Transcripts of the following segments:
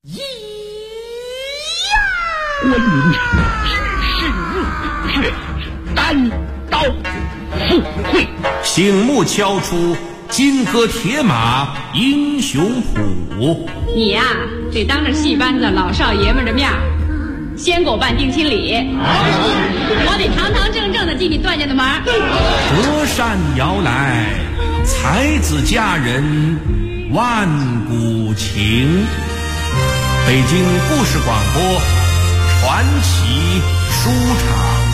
关云是日月，单刀赴会， 醒目敲出金戈铁马英雄谱。 你呀，得当着戏班子老少爷们的面先给我办定亲礼，我得堂堂正正的进你段家的门。 隔山遥来，才子佳人万古情。北京故事广播传奇书场。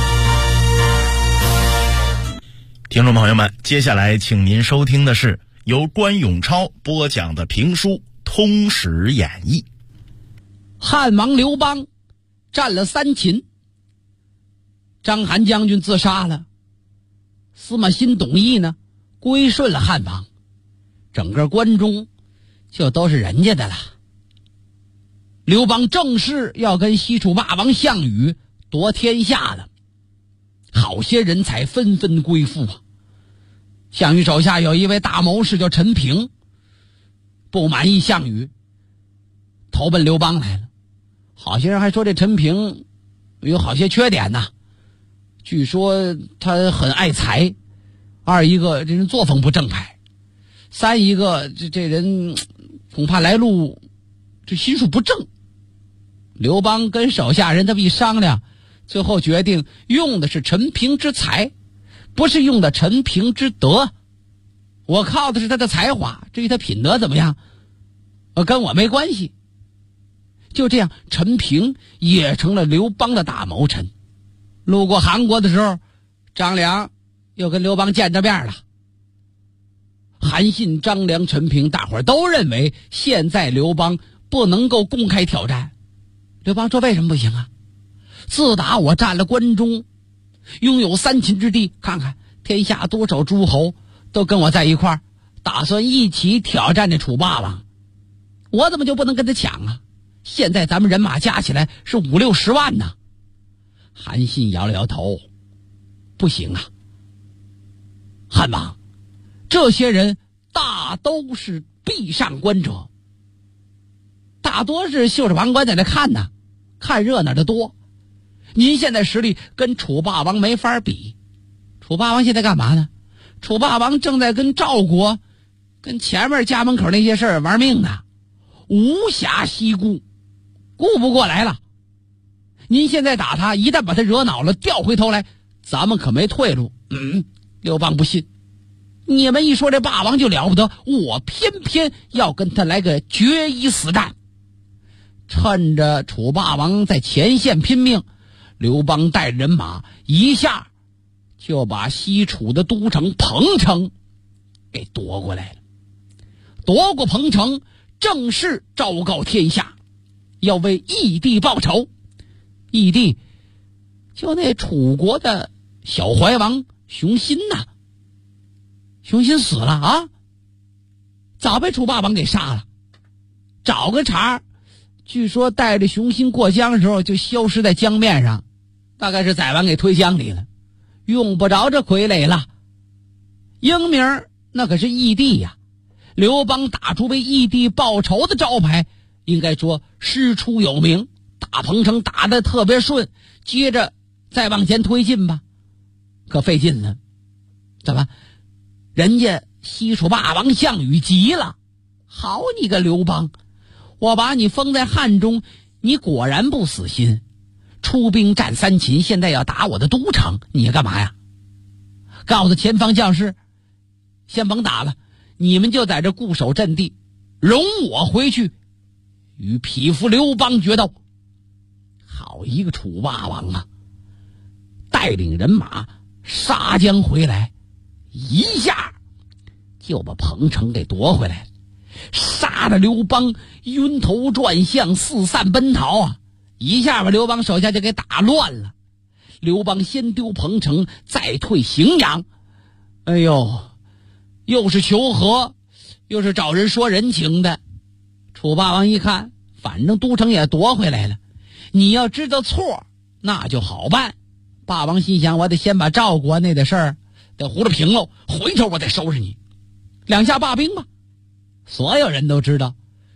听众朋友们，接下来请您收听的是由关永超播讲的评书《通史演义》。 汉王刘邦占了三秦，章邯将军自杀了，司马欣、董翳呢归顺了汉王，整个关中就都是人家的了。刘邦正式要跟西楚霸王项羽夺天下了，好些人才纷纷归附啊。项羽手下有一位大谋士叫陈平，不满意项羽，投奔刘邦来了。好些人还说这陈平有好些缺点呢，据说他很爱财，二一个这人作风不正派，三一个这人恐怕来路这心术不正。刘邦跟手下人这么一商量，最后决定用的是陈平之才，不是用的陈平之德。我靠的是他的才华，至于他品德怎么样跟我没关系。就这样，陈平也成了刘邦的大谋臣。路过韩国的时候，张良又跟刘邦见着面了。韩信、张良、陈平大伙儿都认为现在刘邦不能够公开挑战。刘邦说为什么不行啊？自打我占了关中，拥有三秦之地，看看天下多少诸侯都跟我在一块儿，打算一起挑战这楚霸王，我怎么就不能跟他抢啊？现在咱们人马加起来是50-60万呢。韩信摇了摇头，不行啊，汉王，这些人大都是壁上观者，大多是袖手旁观在那看呢，看热闹的多。您现在实力跟楚霸王没法比。楚霸王现在干嘛呢？楚霸王正在跟赵国跟前面家门口那些事儿玩命呢，无暇西顾，顾不过来了。您现在打他，一旦把他惹恼了，调回头来，咱们可没退路。刘邦不信，你们一说这霸王就了不得，我偏偏要跟他来个决一死战。趁着楚霸王在前线拼命，刘邦带人马一下就把西楚的都城彭城给夺过来了。夺过彭城，正式昭告天下，要为义帝报仇。义帝就那楚国的小怀王熊心呐，熊心死了啊，早被楚霸王给杀了。找个茬，据说带着熊心过江的时候就消失在江面上，大概是宰完给推江里了，用不着这傀儡了。英名那可是义帝呀，刘邦打出为义帝报仇的招牌，应该说师出有名。打彭城打得特别顺，接着再往前推进吧，可费劲了。怎么？人家西楚霸王项羽急了，好你个刘邦，我把你封在汉中，你果然不死心，出兵占三秦，现在要打我的都城，你干嘛呀？告诉前方将士，先甭打了，你们就在这固守阵地，容我回去与匹夫刘邦决斗。好一个楚霸王啊，带领人马杀将回来，一下就把彭城给夺回来了，杀得刘邦晕头转向，四散奔逃啊！一下把刘邦手下就给打乱了。刘邦先丢彭城，再退荥阳。哎呦，又是求和，又是找人说人情的。楚霸王一看，反正都城也夺回来了，你要知道错，那就好办。霸王心想，我得先把赵国那的事儿得糊了平喽，回头我再收拾你。两下罢兵吧。所有人都知道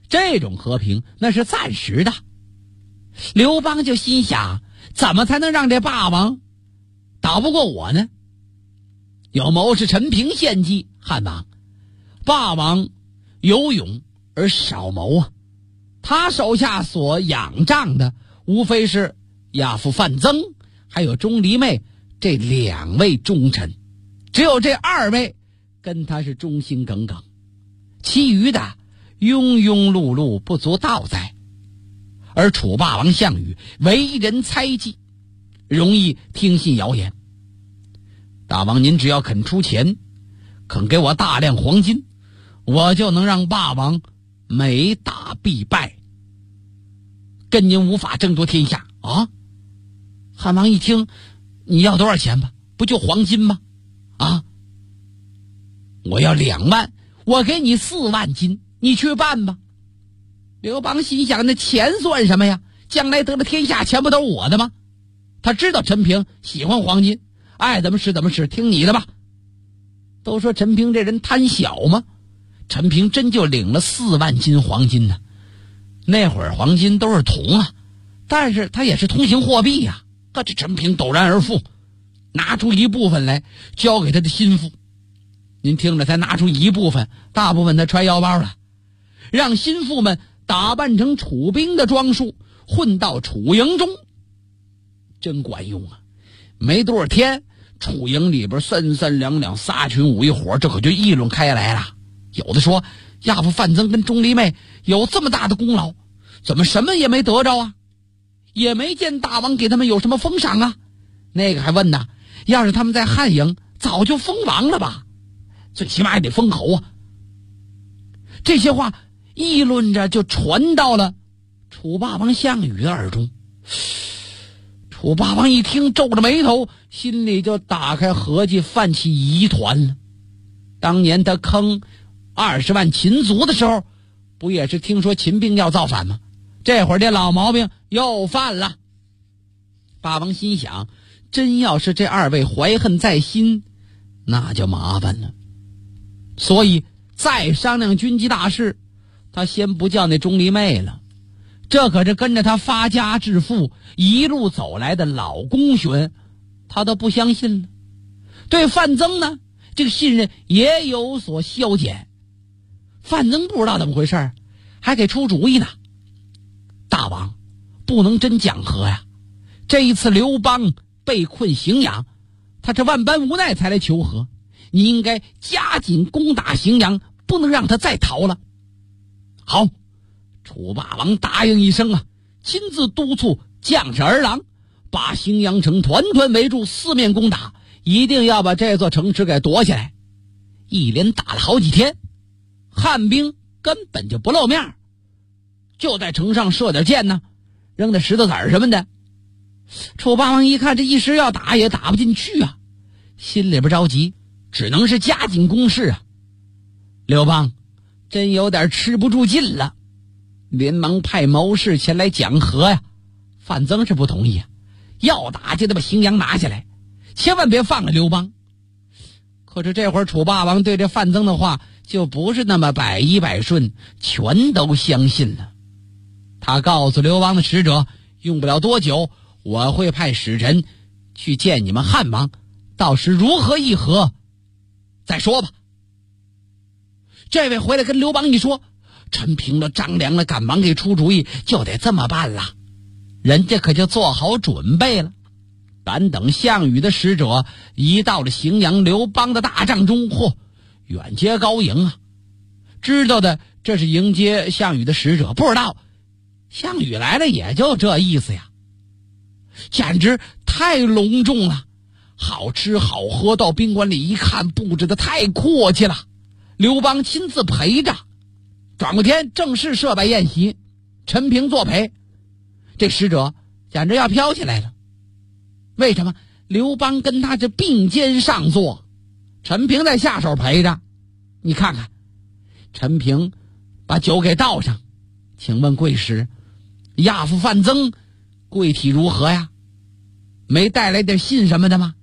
这种和平那是暂时的。刘邦就心想，怎么才能让这霸王打不过我呢？有谋是陈平献计，汉王，霸王有勇而少谋啊。他手下所仰仗的无非是亚父范增还有钟离昧这2位忠臣，只有这2位跟他是忠心耿耿，其余的庸庸碌碌，不足道哉。而楚霸王项羽为人猜忌，容易听信谣言。大王您只要肯出钱，肯给我大量黄金，我就能让霸王每打必败，跟您无法争夺天下啊！汉王一听，你要多少钱吧？不就黄金吗？啊！我要2万，我给你4万金，你去办吧。刘邦心想，那钱算什么呀？将来得了天下，钱不都是我的吗？他知道陈平喜欢黄金，爱怎么使怎么使，听你的吧。都说陈平这人贪小吗？陈平真就领了4万斤黄金呢。那会儿黄金都是铜啊，但是他也是通行货币呀。这陈平陡然而富，拿出一部分来交给他的心腹。您听着，才拿出一部分，大部分他揣腰包了，让心腹们打扮成楚兵的装束，混到楚营中，真管用啊！没多少天，楚营里边三三两两仨群五一伙，这可就议论开来了。有的说亚父范增跟钟离昧有这么大的功劳，怎么什么也没得着啊？也没见大王给他们有什么封赏啊？那个还问呢，要是他们在汉营早就封王了吧，最起码也得封侯啊。这些话议论着就传到了楚霸王项羽的耳中。楚霸王一听，皱着眉头，心里就打开合计，泛起疑团了。当年他坑20万秦族的时候，不也是听说秦兵要造反吗？这会儿这老毛病又犯了。霸王心想，真要是这2位怀恨在心，那就麻烦了。所以再商量军机大事，他先不叫那钟离昧了。这可是跟着他发家致富一路走来的老公巡，他都不相信了。对范增呢，这个信任也有所消减。范增不知道怎么回事，还给出主意呢。大王不能真讲和呀，这一次刘邦被困荥阳，他是万般无奈才来求和，你应该加紧攻打荥阳，不能让他再逃了。好，楚霸王答应一声啊，亲自督促将士儿郎把荥阳城团团围住，四面攻打，一定要把这座城池给夺下来。一连打了好几天，汉兵根本就不露面，就在城上射点箭呢，扔点石头子什么的。楚霸王一看这一时要打也打不进去啊，心里边着急，只能是加紧攻势啊。刘邦真有点吃不住劲了，连忙派谋士前来讲和呀。范增是不同意啊，要打就得把荥阳拿下来，千万别放了刘邦。可是这会儿楚霸王对这范增的话就不是那么百依百顺，全都相信了。他告诉刘邦的使者，用不了多久，我会派使臣去见你们汉王，到时如何议和再说吧。这位回来跟刘邦一说，陈平了张良了赶忙给出主意，就得这么办了。人家可就做好准备了。但等项羽的使者一到了荥阳刘邦的大帐中，远接高迎啊！知道的这是迎接项羽的使者，不知道项羽来了也就这意思呀。简直太隆重了，好吃好喝，到宾馆里一看，布置的太阔气了。刘邦亲自陪着，转过天正式设摆宴席，陈平作陪。这使者简直要飘起来了。为什么？刘邦跟他这并肩上座，陈平在下手陪着。你看看，陈平把酒给倒上，请问贵使，亚父范增贵体如何呀？没带来点信什么的吗？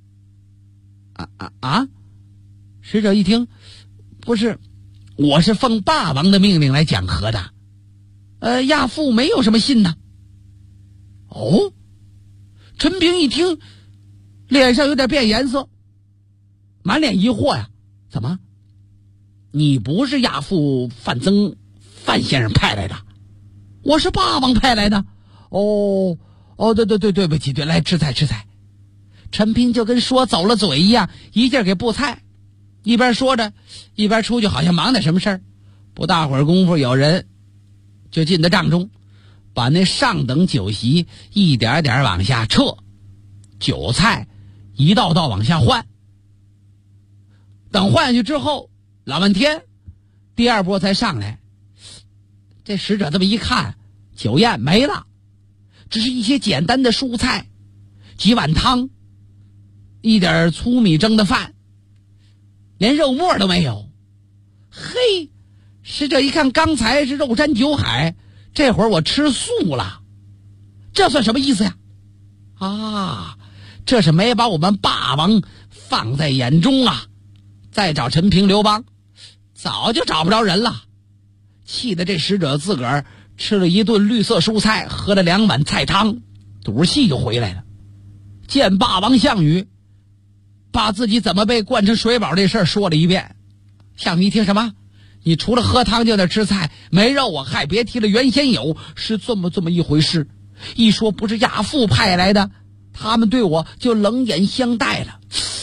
使者一听，不是，我是奉霸王的命令来讲和的。 亚父没有什么信呢。哦，陈平一听，脸上有点变颜色，满脸疑惑呀。怎么？你不是亚父范增范先生派来的？我是霸王派来的。哦，对不起，对，来吃菜。陈平就跟说走了嘴一样，一劲儿给布菜，一边说着，一边出去，好像忙点什么事儿。不大会儿功夫，有人就进到帐中，把那上等酒席一点点往下撤，酒菜一道道往下换。等换下去之后，老半天，第二波才上来。这使者这么一看，酒宴没了，只是一些简单的蔬菜，几碗汤，一点粗米蒸的饭，连肉末都没有。嘿，使者一看，刚才是肉山酒海，这会儿我吃素了，这算什么意思呀？啊，这是没把我们霸王放在眼中啊！再找陈平、刘邦，早就找不着人了。气得这使者自个儿吃了一顿绿色蔬菜，喝了2碗菜汤，赌气就回来了。见霸王项羽，把自己怎么被灌成水饱这事儿说了一遍。项羽一听，什么？你除了喝汤就得吃菜，没肉啊？嗨，别提了，原先有，是这么一回事。一说不是亚父派来的，他们对我就冷眼相待了。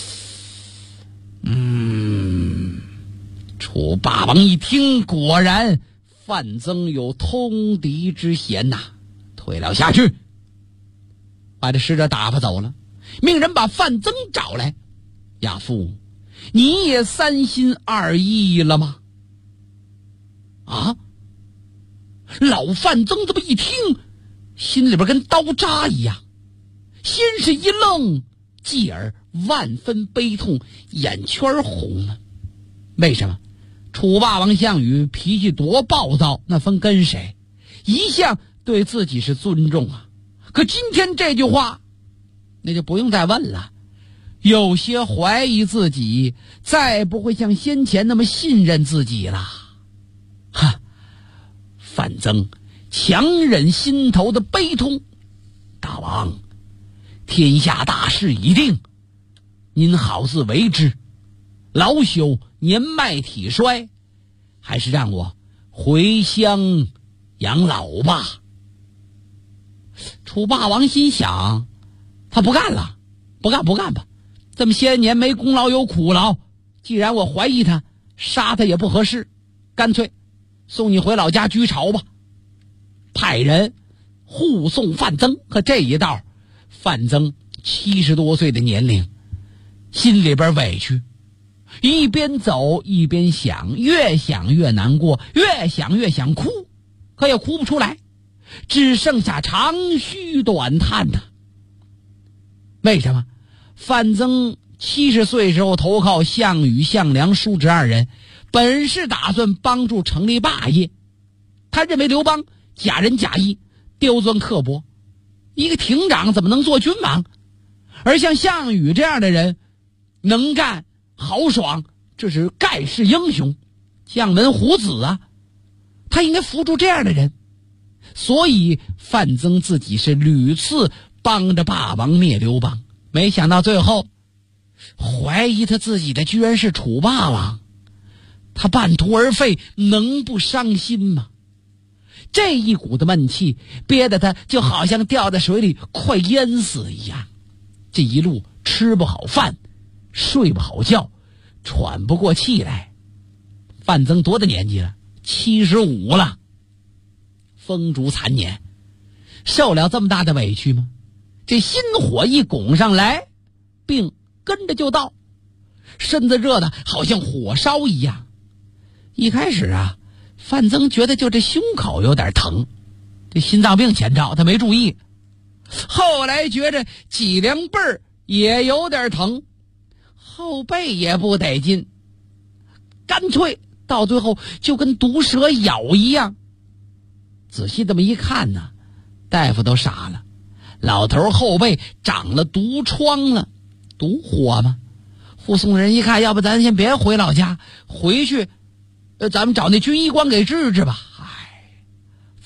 楚霸王一听，果然范增有通敌之嫌呐，退了下去，把这使者打发走了，命人把范增找来。亚父，你也3心2意了吗？啊！老范增这么一听，心里边跟刀扎一样，先是一愣，继而万分悲痛，眼圈红了。为什么？楚霸王项羽脾气多暴躁，那分跟谁，一向对自己是尊重啊。可今天这句话，那就不用再问了，有些怀疑自己，再不会像先前那么信任自己了。哈，范增强忍心头的悲痛，大王，天下大事已定，您好自为之。老朽年迈体衰，还是让我回乡养老吧。楚霸王心想，他不干了，不干吧，这么些年没功劳有苦劳，既然我怀疑他，杀他也不合适，干脆送你回老家居巢吧。派人护送范增。可这一道，范增70多岁的年龄，心里边委屈，一边走一边想，越想越难过，越想越想哭，可也哭不出来，只剩下长吁短叹呐。为什么？范增70岁时候投靠项羽、项梁、叔侄2人，本是打算帮助成立霸业。他认为刘邦假仁假义，刁钻刻薄，一个亭长怎么能做君王？而像项羽这样的人，能干豪爽，这是盖世英雄，将门虎子啊，他应该扶助这样的人。所以范增自己是屡次帮着霸王灭刘邦，没想到最后怀疑他自己的居然是楚霸王，他半途而废，能不伤心吗？这一股的闷气憋得他就好像掉在水里快淹死一样，这一路吃不好饭，睡不好觉，喘不过气来。范增多大年纪了？75了，风烛残年，受了这么大的委屈吗？这心火一拱上来，病跟着就到，身子热的好像火烧一样。一开始啊，范增觉得就这胸口有点疼，这心脏病前兆他没注意，后来觉着脊梁背儿也有点疼，后背也不得劲，干脆到最后就跟毒蛇咬一样。仔细这么一看呢，大夫都傻了，老头后背长了毒疮了，毒火吗？护送人一看，要不咱先别回老家，回去咱们找那军医官给治治吧。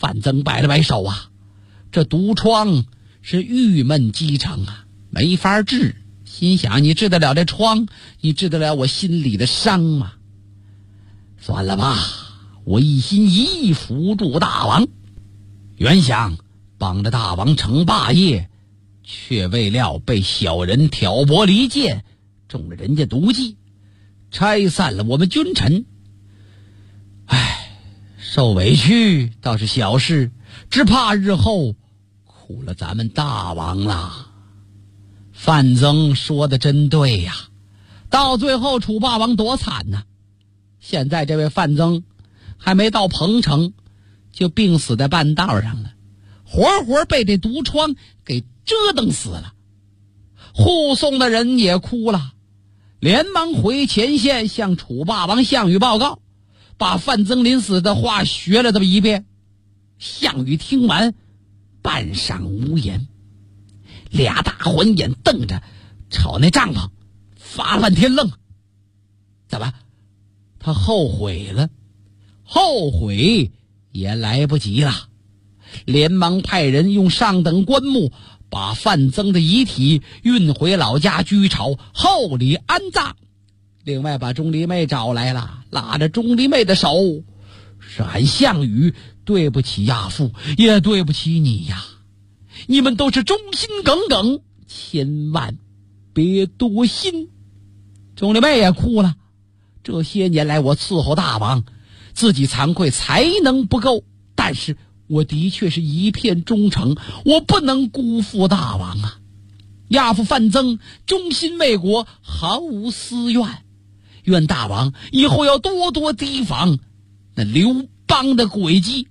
范增摆了摆手啊，这毒疮是郁闷积成啊，没法治。心想你治得了这疮，你治得了我心里的伤吗？算了吧，我一心一意辅助大王，原想帮着大王成霸业，却未料被小人挑拨离间，中了人家毒计，拆散了我们君臣。唉，受委屈倒是小事，只怕日后苦了咱们大王了。范增说的真对呀，到最后楚霸王多惨呐！现在这位范增还没到彭城，就病死在半道上了，活活被这毒疮给折腾死了。护送的人也哭了，连忙回前线向楚霸王项羽报告，把范增临死的话学了这么一遍。项羽听完半晌无言，俩大环眼瞪着朝那帐篷发了半天愣。怎么？他后悔了？后悔也来不及了，连忙派人用上等棺木把范增的遗体运回老家居巢，厚礼安葬。另外把钟离昧找来了，拉着钟离昧的手，是俺项羽对不起亚父，也对不起你呀，你们都是忠心耿耿，千万别多心。钟离昧也哭了，这些年来我伺候大王，自己惭愧才能不够，但是我的确是一片忠诚，我不能辜负大王啊。亚父范增忠心为国，毫无私怨，愿大王以后要多多提防那刘邦的诡计。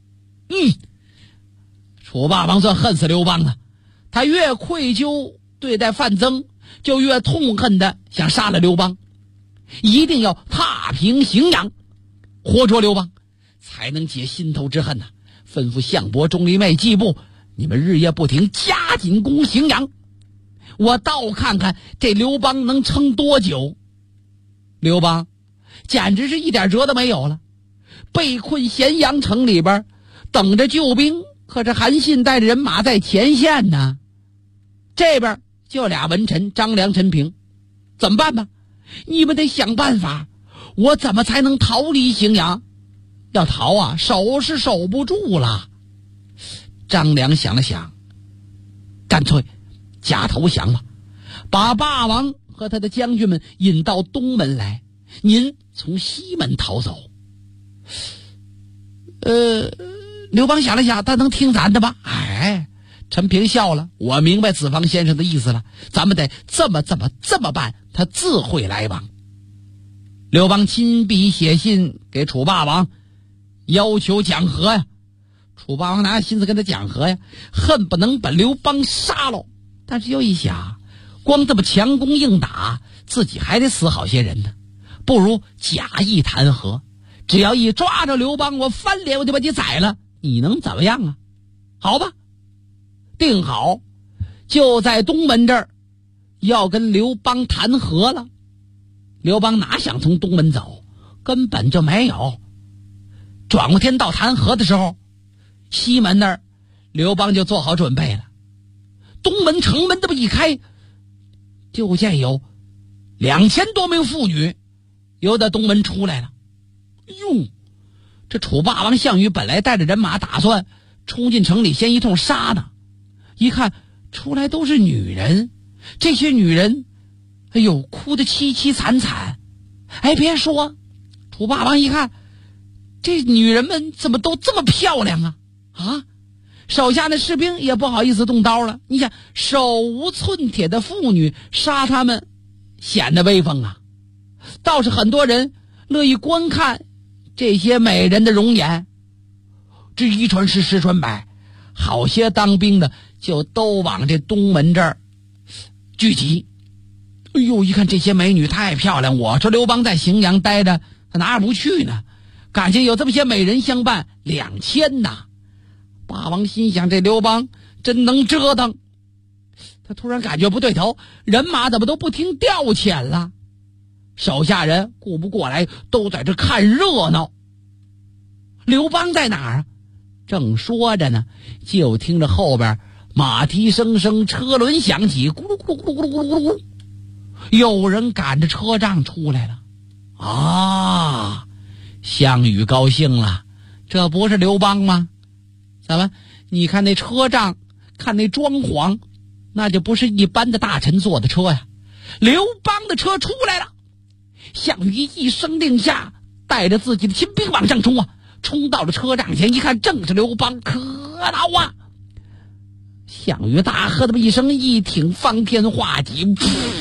楚霸王算恨死刘邦了，他越愧疚对待范增，就越痛恨的想杀了刘邦，一定要踏平荥阳，活捉刘邦，才能解心头之恨呐。吩咐项伯、钟离昧、季布，你们日夜不停，加紧攻荥阳，我倒看看这刘邦能撑多久。刘邦简直是一点辙都没有了，被困咸阳城里边等着救兵，可是韩信带着人马在前线呢，这边就俩文臣张良、陈平，怎么办吧？你们得想办法，我怎么才能逃离荥阳？要逃啊，守是守不住了。张良想了想，干脆假投降吧，把霸王和他的将军们引到东门来，您从西门逃走。刘邦想了想，他能听咱的吧？陈平笑了，我明白子房先生的意思了，咱们得这么办，他自会来往。刘邦亲笔写信给楚霸王，要求讲和呀。楚霸王哪有心思跟他讲和呀，恨不能把刘邦杀了。但是又一想，光这么强攻硬打，自己还得死好些人呢，不如假意谈和，只要一抓着刘邦，我翻脸我就把你宰了，你能怎么样啊？好吧，定好就在东门这儿要跟刘邦谈和了。刘邦哪想从东门走，根本就没有。转过天到谈和的时候，西门那儿刘邦就做好准备了。东门城门这么一开，就见有2000多名妇女由在东门出来了。哟，这楚霸王项羽本来带着人马打算冲进城里先一通杀呢，一看出来都是女人，这些女人哎呦哭得凄凄惨惨。别说，楚霸王一看这女人们怎么都这么漂亮啊，手下的士兵也不好意思动刀了。你想手无寸铁的妇女杀他们显得威风啊，倒是很多人乐意观看这些美人的容颜。这一传十，十传百，好些当兵的就都往这东门这儿聚集。哎呦，一看这些美女太漂亮，我说刘邦在荥阳待着他哪儿不去呢？感情有这么些美人相伴，2000呐。霸王心想，这刘邦真能折腾。他突然感觉不对头，人马怎么都不听调遣了？手下人顾不过来，都在这看热闹。刘邦在哪儿啊？ 正说着呢，就听着后边马蹄声声，车轮响起，咕噜咕噜咕噜咕噜咕噜咕噜，有人赶着车仗出来了。啊，项羽高兴了，这不是刘邦吗？怎么？你看那车仗，看那装潢，那就不是一般的大臣坐的车呀。刘邦的车出来了，项羽一声令下，带着自己的亲兵往上冲啊！冲到了车仗前，一看正是刘邦，可恼啊！项羽大喝这么一声，一挺方天画戟，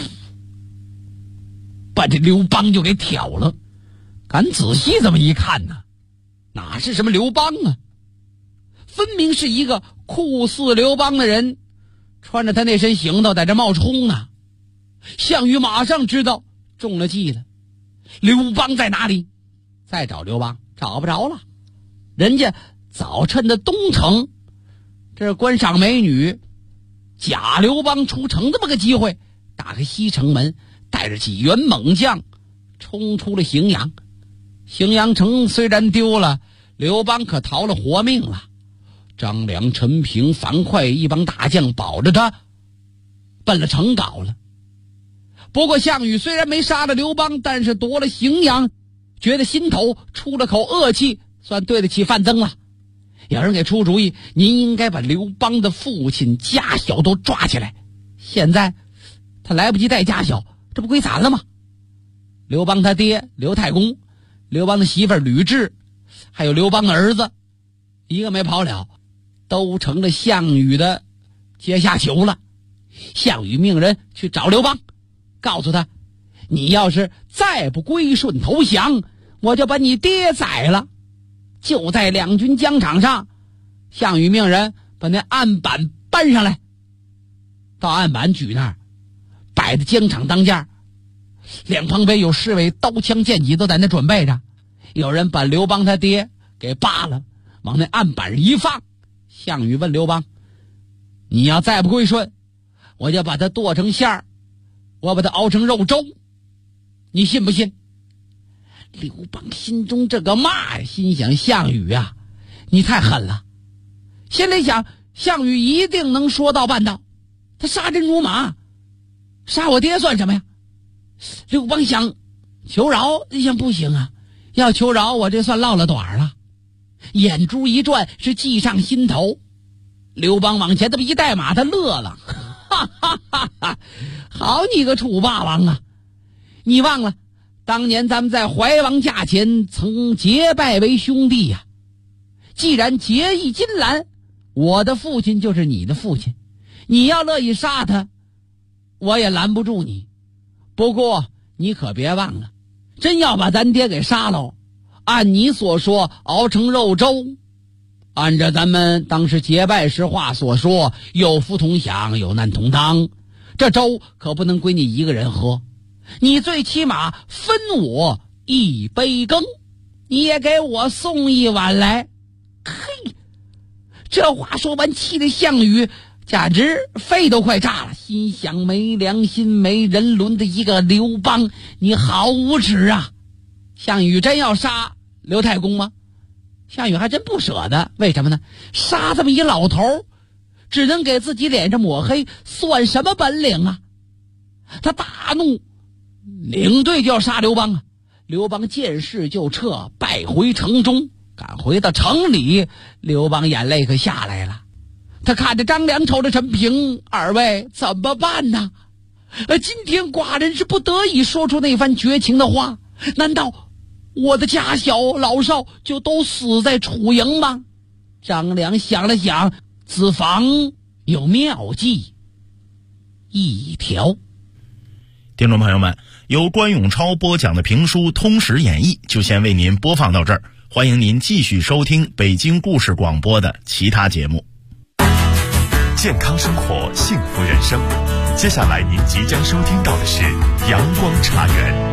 把这刘邦就给挑了。敢仔细这么一看呢，哪是什么刘邦啊，分明是一个酷似刘邦的人，穿着他那身行头在这冒充呢。项羽马上知道中了计了，刘邦在哪里？再找刘邦找不着了，人家早趁着东城这是观赏美女，假刘邦出城这么个机会，打开西城门，带着几员猛将冲出了荥阳。荥阳城虽然丢了，刘邦可逃了活命了。张良、陈平、樊哙一帮大将保着他奔了城皋了。不过项羽虽然没杀了刘邦，但是夺了荥阳，觉得心头出了口恶气，算对得起范增了。有人给出主意，您应该把刘邦的父亲家小都抓起来，现在他来不及带家小，这不归咱了吗？刘邦他爹刘太公，刘邦的媳妇吕雉，还有刘邦的儿子，一个没跑了，都成了项羽的阶下囚了。项羽命人去找刘邦，告诉他，你要是再不归顺投降，我就把你爹宰了。就在两军疆场上，项羽命人把那案板搬上来，到案板举那儿摆在疆场当间，两旁边有侍卫，刀枪剑戟都在那准备着。有人把刘邦他爹给扒了，往那案板上一放。项羽问刘邦，你要再不归顺，我就把它剁成馅儿，我把它熬成肉粥，你信不信？刘邦心中这个骂呀，心想项羽啊，你太狠了。心里想项羽一定能说到办到，他杀人如麻，杀我爹算什么呀？刘邦想求饶，想不行啊，要求饶我这算落了短了。眼珠一转，是计上心头。刘邦往前这么一带马，他乐了，哈哈哈哈！好你个楚霸王啊！你忘了当年咱们在怀王驾前曾结拜为兄弟呀。既然结义金兰，我的父亲就是你的父亲，你要乐意杀他，我也拦不住你。不过你可别忘了，真要把咱爹给杀了，按你所说熬成肉粥，按照咱们当时结拜时话所说，有福同享，有难同当，这粥可不能归你一个人喝，你最起码分我一杯羹，你也给我送一碗来。嘿，这话说完，气得项羽简直肺都快炸了，心想没良心没人伦的一个刘邦，你好无耻啊！项羽真要杀刘太公吗？项羽还真不舍得，为什么呢？杀这么一老头，只能给自己脸上抹黑，算什么本领啊？他大怒，领队就要杀刘邦啊！刘邦见势就撤，败回城中。赶回到城里，刘邦眼泪可下来了。他看着张良，瞅着陈平，二位怎么办呢？今天寡人是不得已说出那番绝情的话，难道我的家小老少就都死在楚营吗？张良想了想，此防有妙计一条。 听众朋友们，由关永超播讲的评书《通史演义》就先为您播放到这儿，欢迎您继续收听北京故事广播的其他节目。 健康生活，幸福人生。接下来您即将收听到的是阳光茶园。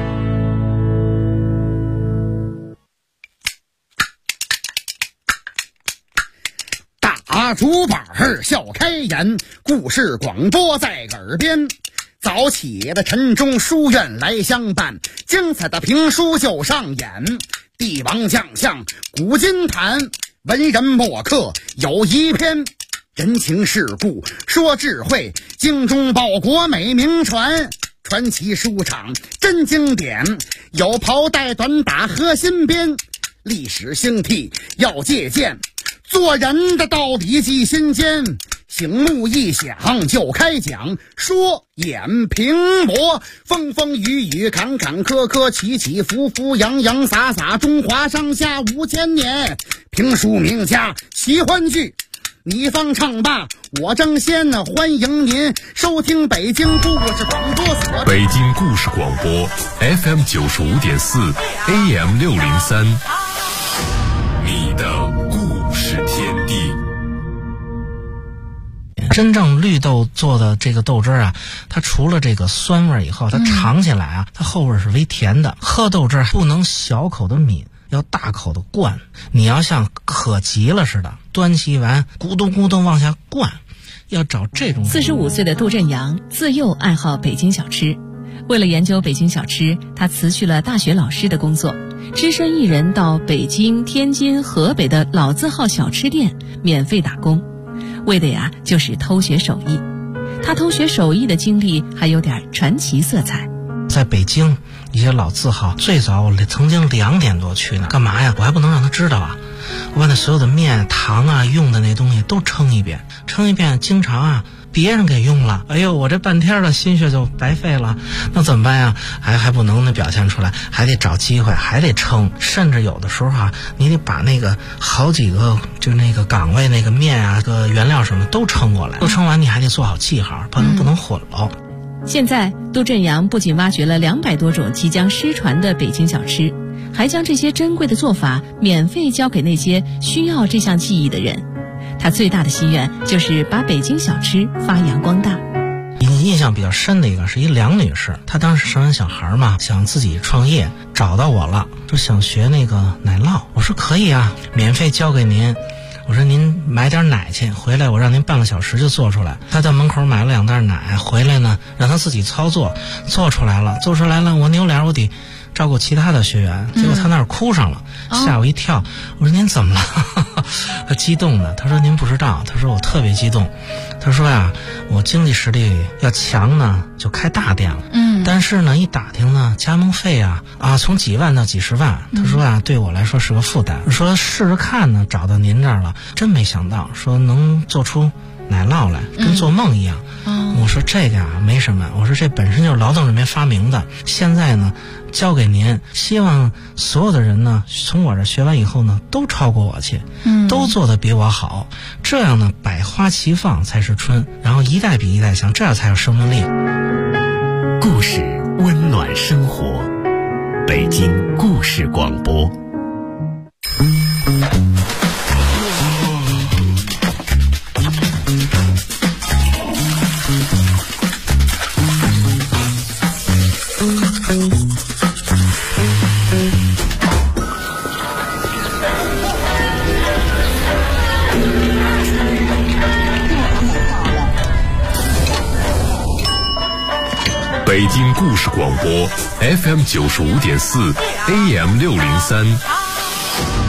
大竹板笑开颜，故事广播在耳边。早起的晨钟书院来相伴，精彩的评书就上演。帝王将相古今谈， 文人墨客有一篇，人情世故说智慧，精忠报国美名传。传奇书场真经典，有袍带短打和新编。历史兴替要借鉴，做人的道理记心间。醒目一响就开讲，说演评魔，风风雨雨坎坎坷坷，起起伏伏洋洋洒洒，中华上下5000年。评书名家奇欢剧，你方唱罢我争先，欢迎您收听北京故事广播所。 北京故事广播 FM 95.4 AM 603，你的故事天地。 真正绿豆做的这个豆汁啊，它除了这个酸味以后，它尝起来啊，它后味是微甜的。喝豆汁不能小口的抿，要大口的灌。你要像渴急了似的，端起碗咕咚咕咚往下灌，要找这种。 45岁的杜振阳自幼爱好北京小吃，为了研究北京小吃，他辞去了大学老师的工作，只身一人到北京、天津、河北的老字号小吃店免费打工，为的呀就是偷学手艺。他偷学手艺的经历还有点传奇色彩。 在北京一些老字号，最早我曾经2点多去呢，干嘛呀？我还不能让他知道啊！我把那所有的面、糖啊、用的那东西都称一遍，经常啊别人给用了，哎呦，我这半天的心血就白费了，那怎么办呀？还不能表现出来，还得找机会，还得称，甚至有的时候啊，你得把那个好几个就那个岗位那个面啊、个原料什么都称过来，都称完你还得做好记号，不能混喽。 现在杜振阳不仅挖掘了200多种即将失传的北京小吃，还将这些珍贵的做法免费教给那些需要这项技艺的人。他最大的心愿就是把北京小吃发扬光大。 印象比较深的一个是一梁女士，她当时生完小孩嘛，想自己创业，找到我了，说想学那个奶酪。我说可以啊，免费教给您。我说您买点奶去，回来我让您半个小时就做出来。他在门口买了2袋奶，回来呢让他自己操作，做出来了，我扭脸我得照顾其他的学员，结果他那儿哭上了，吓我一跳。我说您怎么了？他激动的，他说您不知道，他说我特别激动。他说呀，我经济实力要强呢，就开大店了。但是呢，一打听呢，加盟费啊从几万到几十万。他说啊，对我来说是个负担。说试试看呢，找到您这儿了，真没想到，说能做出奶酪来，跟做梦一样。我说这个啊没什么，我说这本身就是劳动人民发明的，现在呢交给您，希望所有的人呢从我这学完以后呢都超过我去，都做得比我好，这样呢百花齐放才是春，然后一代比一代强，这样才有生命力。 故事温暖生活，北京故事广播。 北京故事广播 FM 95.4 AM 603。